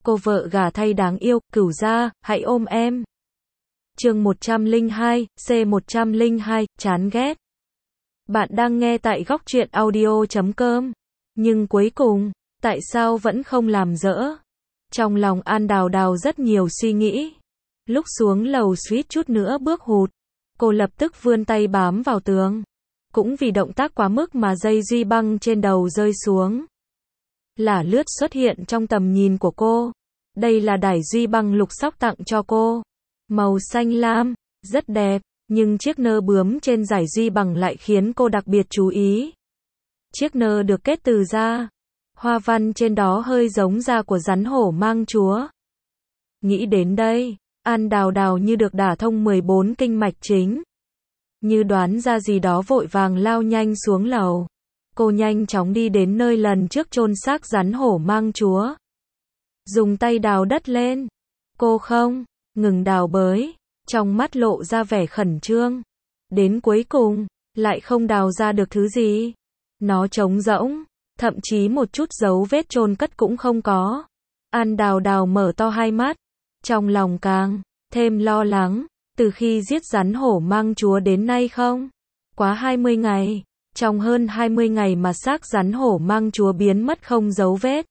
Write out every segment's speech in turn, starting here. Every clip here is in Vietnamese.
Cô vợ gả thay đáng yêu, Cửu gia, hãy ôm em. Chương 102, C102, chán ghét. Bạn đang nghe tại góc truyện audio.com. Nhưng cuối cùng, tại sao vẫn không làm dỡ? Trong lòng An Đào Đào rất nhiều suy nghĩ. Lúc xuống lầu suýt chút nữa bước hụt. Cô lập tức vươn tay bám vào tường. Cũng vì động tác quá mức mà dây duy băng trên đầu rơi xuống. Lả lướt xuất hiện trong tầm nhìn của cô. Đây là đải duy băng Lục Sóc tặng cho cô. Màu xanh lam, rất đẹp, nhưng chiếc nơ bướm trên dải duy băng lại khiến cô đặc biệt chú ý. Chiếc nơ được kết từ da. Hoa văn trên đó hơi giống da của rắn hổ mang chúa. Nghĩ đến đây, An Đào Đào như được đả thông 14 kinh mạch chính. Như đoán ra gì đó vội vàng lao nhanh xuống lầu. Cô nhanh chóng đi đến nơi lần trước chôn xác rắn hổ mang chúa. Dùng tay đào đất lên. Cô không ngừng đào bới, trong mắt lộ ra vẻ khẩn trương. Đến cuối cùng, lại không đào ra được thứ gì. Nó trống rỗng, thậm chí một chút dấu vết chôn cất cũng không có. An Đào Đào mở to hai mắt, trong lòng càng thêm lo lắng. Từ khi giết rắn hổ mang chúa đến nay không quá 20 ngày, trong hơn 20 ngày mà xác rắn hổ mang chúa biến mất không dấu vết.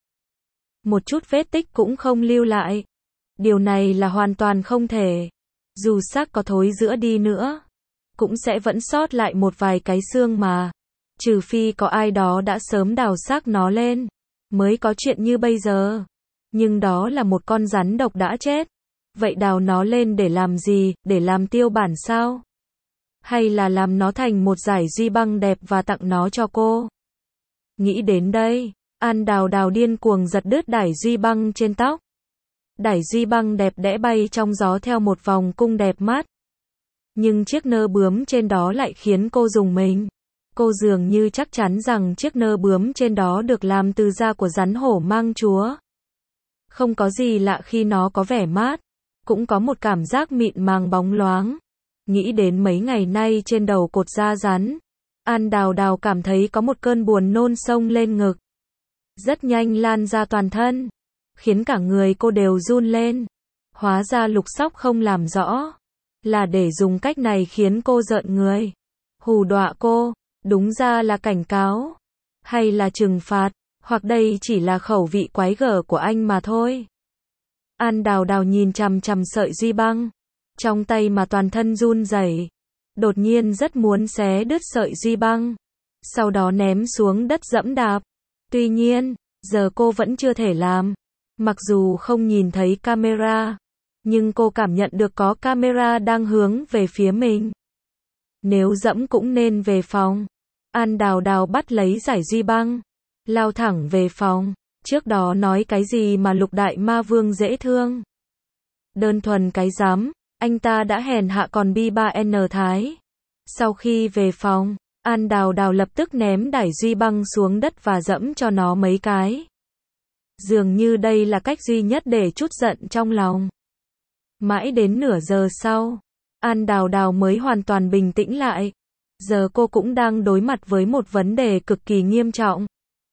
Một chút vết tích cũng không lưu lại. Điều này là hoàn toàn không thể. Dù xác có thối rữa đi nữa, cũng sẽ vẫn sót lại một vài cái xương mà. Trừ phi có ai đó đã sớm đào xác nó lên, mới có chuyện như bây giờ. Nhưng đó là một con rắn độc đã chết. Vậy đào nó lên để làm gì, để làm tiêu bản sao? Hay là làm nó thành một dải duy băng đẹp và tặng nó cho cô? Nghĩ đến đây, An Đào Đào điên cuồng giật đứt đải duy băng trên tóc. Đải duy băng đẹp đẽ bay trong gió theo một vòng cung đẹp mắt. Nhưng chiếc nơ bướm trên đó lại khiến cô rùng mình. Cô dường như chắc chắn rằng chiếc nơ bướm trên đó được làm từ da của rắn hổ mang chúa. Không có gì lạ khi nó có vẻ mát, cũng có một cảm giác mịn màng bóng loáng. Nghĩ đến mấy ngày nay trên đầu cột da rắn, An Đào Đào cảm thấy có một cơn buồn nôn xông lên ngực. Rất nhanh lan ra toàn thân, khiến cả người cô đều run lên. Hóa ra Lục Sóc không làm rõ, là để dùng cách này khiến cô rợn người. Hù dọa cô, đúng ra là cảnh cáo, hay là trừng phạt, hoặc đây chỉ là khẩu vị quái gở của anh mà thôi. An Đào Đào nhìn chằm chằm sợi duy băng, trong tay mà toàn thân run rẩy. Đột nhiên rất muốn xé đứt sợi duy băng, sau đó ném xuống đất dẫm đạp. Tuy nhiên, giờ cô vẫn chưa thể làm. Mặc dù không nhìn thấy camera, nhưng cô cảm nhận được có camera đang hướng về phía mình. Nếu dẫm cũng nên về phòng. An Đào Đào bắt lấy dải duy băng, lao thẳng về phòng. Trước đó nói cái gì mà Lục Đại Ma Vương dễ thương. Đơn thuần cái rắm, anh ta đã hèn hạ còn bi ba n thái. Sau khi về phòng, An Đào Đào lập tức ném đải duy băng xuống đất và dẫm cho nó mấy cái. Dường như đây là cách duy nhất để trút giận trong lòng. Mãi đến nửa giờ sau, An Đào Đào mới hoàn toàn bình tĩnh lại. Giờ cô cũng đang đối mặt với một vấn đề cực kỳ nghiêm trọng.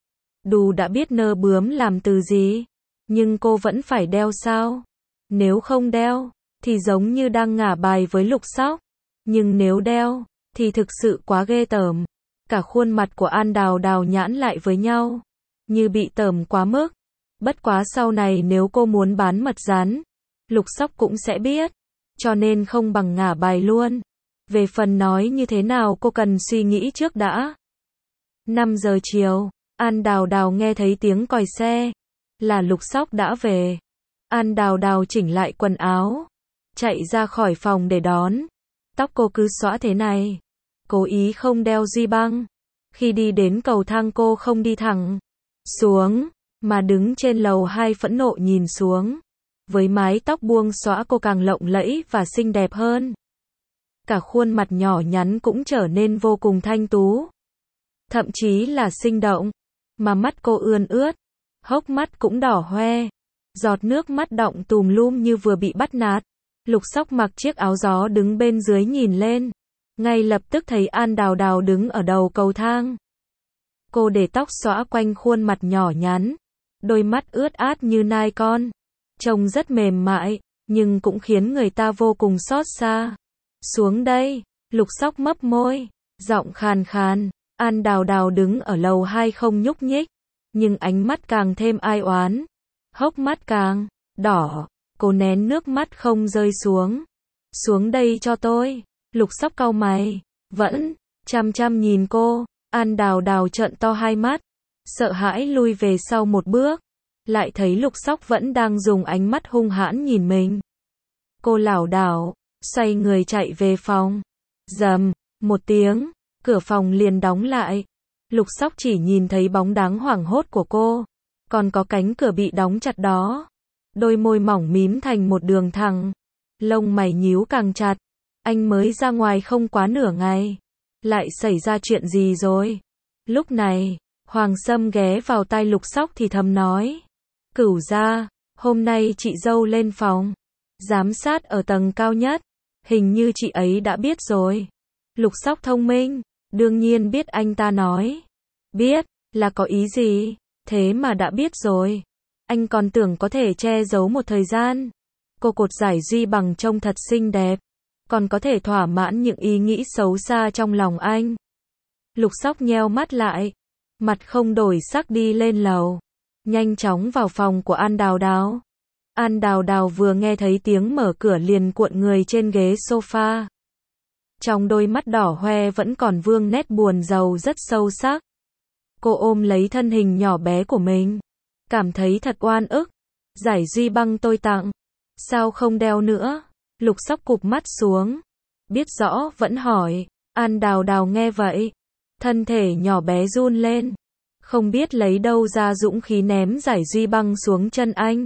Dù đã biết nơ bướm làm từ gì, nhưng cô vẫn phải đeo sao? Nếu không đeo, thì giống như đang ngả bài với Lục Sóc. Nhưng nếu đeo, thì thực sự quá ghê tởm. Cả khuôn mặt của An Đào Đào nhãn lại với nhau, như bị tởm quá mức. Bất quá sau này nếu cô muốn bán mật rắn, Lục Sóc cũng sẽ biết. Cho nên không bằng ngả bài luôn. Về phần nói như thế nào cô cần suy nghĩ trước đã. 5 giờ chiều, An Đào Đào nghe thấy tiếng còi xe. Là Lục Sóc đã về. An Đào Đào chỉnh lại quần áo, chạy ra khỏi phòng để đón. Tóc cô cứ xõa thế này, cố ý không đeo duy băng. Khi đi đến cầu thang cô không đi thẳng xuống, mà đứng trên lầu 2 phẫn nộ nhìn xuống. Với mái tóc buông xõa cô càng lộng lẫy và xinh đẹp hơn. Cả khuôn mặt nhỏ nhắn cũng trở nên vô cùng thanh tú. Thậm chí là sinh động. Mà mắt cô ươn ướt, hốc mắt cũng đỏ hoe. Giọt nước mắt đọng tùm lum như vừa bị bắt nạt. Lục Sóc mặc chiếc áo gió đứng bên dưới nhìn lên. Ngay lập tức thấy An Đào Đào đứng ở đầu cầu thang. Cô để tóc xõa quanh khuôn mặt nhỏ nhắn. Đôi mắt ướt át như nai con. trông rất mềm mại, nhưng cũng khiến người ta vô cùng xót xa. Xuống đây, Lục Sóc mấp môi, giọng khàn khàn. An Đào Đào đứng ở lầu 2 không nhúc nhích, nhưng ánh mắt càng thêm ai oán, hốc mắt càng đỏ, cô nén nước mắt không rơi xuống. Xuống đây cho tôi. Lục Sóc cau mày, vẫn chăm chăm nhìn cô. An Đào Đào trợn to hai mắt, sợ hãi lui về sau một bước, lại thấy Lục Sóc vẫn đang dùng ánh mắt hung hãn nhìn mình. Cô lảo đảo, xoay người chạy về phòng. Rầm, một tiếng, cửa phòng liền đóng lại. Lục Sóc chỉ nhìn thấy bóng dáng hoảng hốt của cô, còn có cánh cửa bị đóng chặt đó. Đôi môi mỏng mím thành một đường thẳng, lông mày nhíu càng chặt. Anh mới ra ngoài không quá nửa ngày, lại xảy ra chuyện gì rồi? Lúc này, Hoàng Sâm ghé vào tai Lục Sóc thì thầm nói: Cửu gia, hôm nay chị dâu lên phòng giám sát ở tầng cao nhất, hình như chị ấy đã biết rồi. Lục Sóc thông minh, đương nhiên biết anh ta nói biết là có ý gì, thế mà đã biết rồi. Anh còn tưởng có thể che giấu một thời gian. Cô cột giải duy bằng trông thật xinh đẹp, còn có thể thỏa mãn những ý nghĩ xấu xa trong lòng anh. Lục Sóc nheo mắt lại, mặt không đổi sắc đi lên lầu, nhanh chóng vào phòng của An Đào Đào. An Đào Đào vừa nghe thấy tiếng mở cửa liền cuộn người trên ghế sofa. Trong đôi mắt đỏ hoe vẫn còn vương nét buồn rầu rất sâu sắc. Cô ôm lấy thân hình nhỏ bé của mình, cảm thấy thật oan ức. Giải duy băng tôi tặng, sao không đeo nữa? Lục Sóc cụp mắt xuống, biết rõ vẫn hỏi. An Đào Đào nghe vậy, thân thể nhỏ bé run lên, không biết lấy đâu ra dũng khí ném giải duy băng xuống chân anh.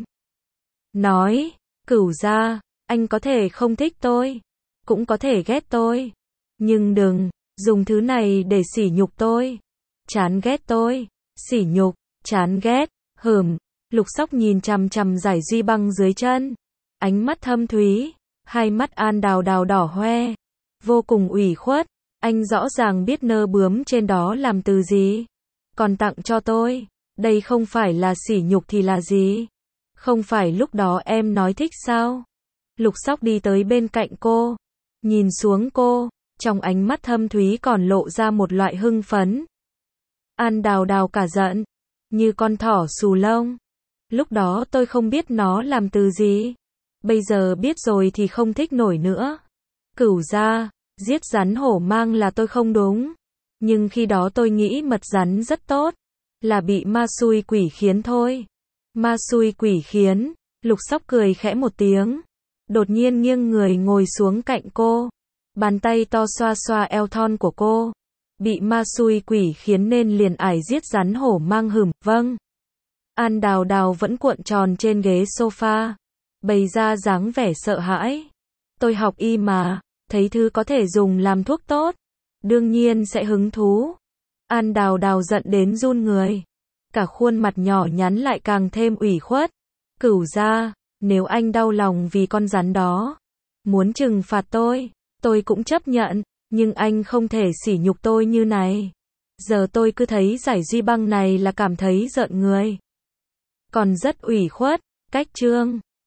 Nói, Cửu gia, anh có thể không thích tôi, cũng có thể ghét tôi, nhưng đừng dùng thứ này để sỉ nhục tôi. Chán ghét tôi, sỉ nhục, chán ghét, Lục Sóc nhìn chằm chằm giải duy băng dưới chân, ánh mắt thâm thúy, hai mắt An Đào Đào đỏ hoe, vô cùng ủy khuất. Anh rõ ràng biết nơ bướm trên đó làm từ gì, còn tặng cho tôi, đây không phải là sỉ nhục thì là gì? Không phải lúc đó em nói thích sao? Lục Sóc đi tới bên cạnh cô, nhìn xuống cô, trong ánh mắt thâm thúy còn lộ ra một loại hưng phấn. An Đào Đào cả giận, như con thỏ xù lông. Lúc đó tôi không biết nó làm từ gì, bây giờ biết rồi thì không thích nổi nữa. Cửu gia, giết rắn hổ mang là tôi không đúng, nhưng khi đó tôi nghĩ mật rắn rất tốt, là bị ma xui quỷ khiến thôi. Ma xui quỷ khiến? Lục Sóc cười khẽ một tiếng, đột nhiên nghiêng người ngồi xuống cạnh cô, bàn tay to xoa xoa eo thon của cô. Bị ma xui quỷ khiến nên liền ải giết rắn hổ mang. Vâng. An Đào Đào vẫn cuộn tròn trên ghế sofa, bày ra dáng vẻ sợ hãi. Tôi học y mà, thấy thứ có thể dùng làm thuốc tốt, đương nhiên sẽ hứng thú. An Đào Đào giận đến run người, cả khuôn mặt nhỏ nhắn lại càng thêm ủy khuất. Cửu gia, nếu anh đau lòng vì con rắn đó, muốn trừng phạt tôi cũng chấp nhận, nhưng anh không thể sỉ nhục tôi như này. Giờ tôi cứ thấy giải duy băng này là cảm thấy giận người, còn rất ủy khuất. Cách chương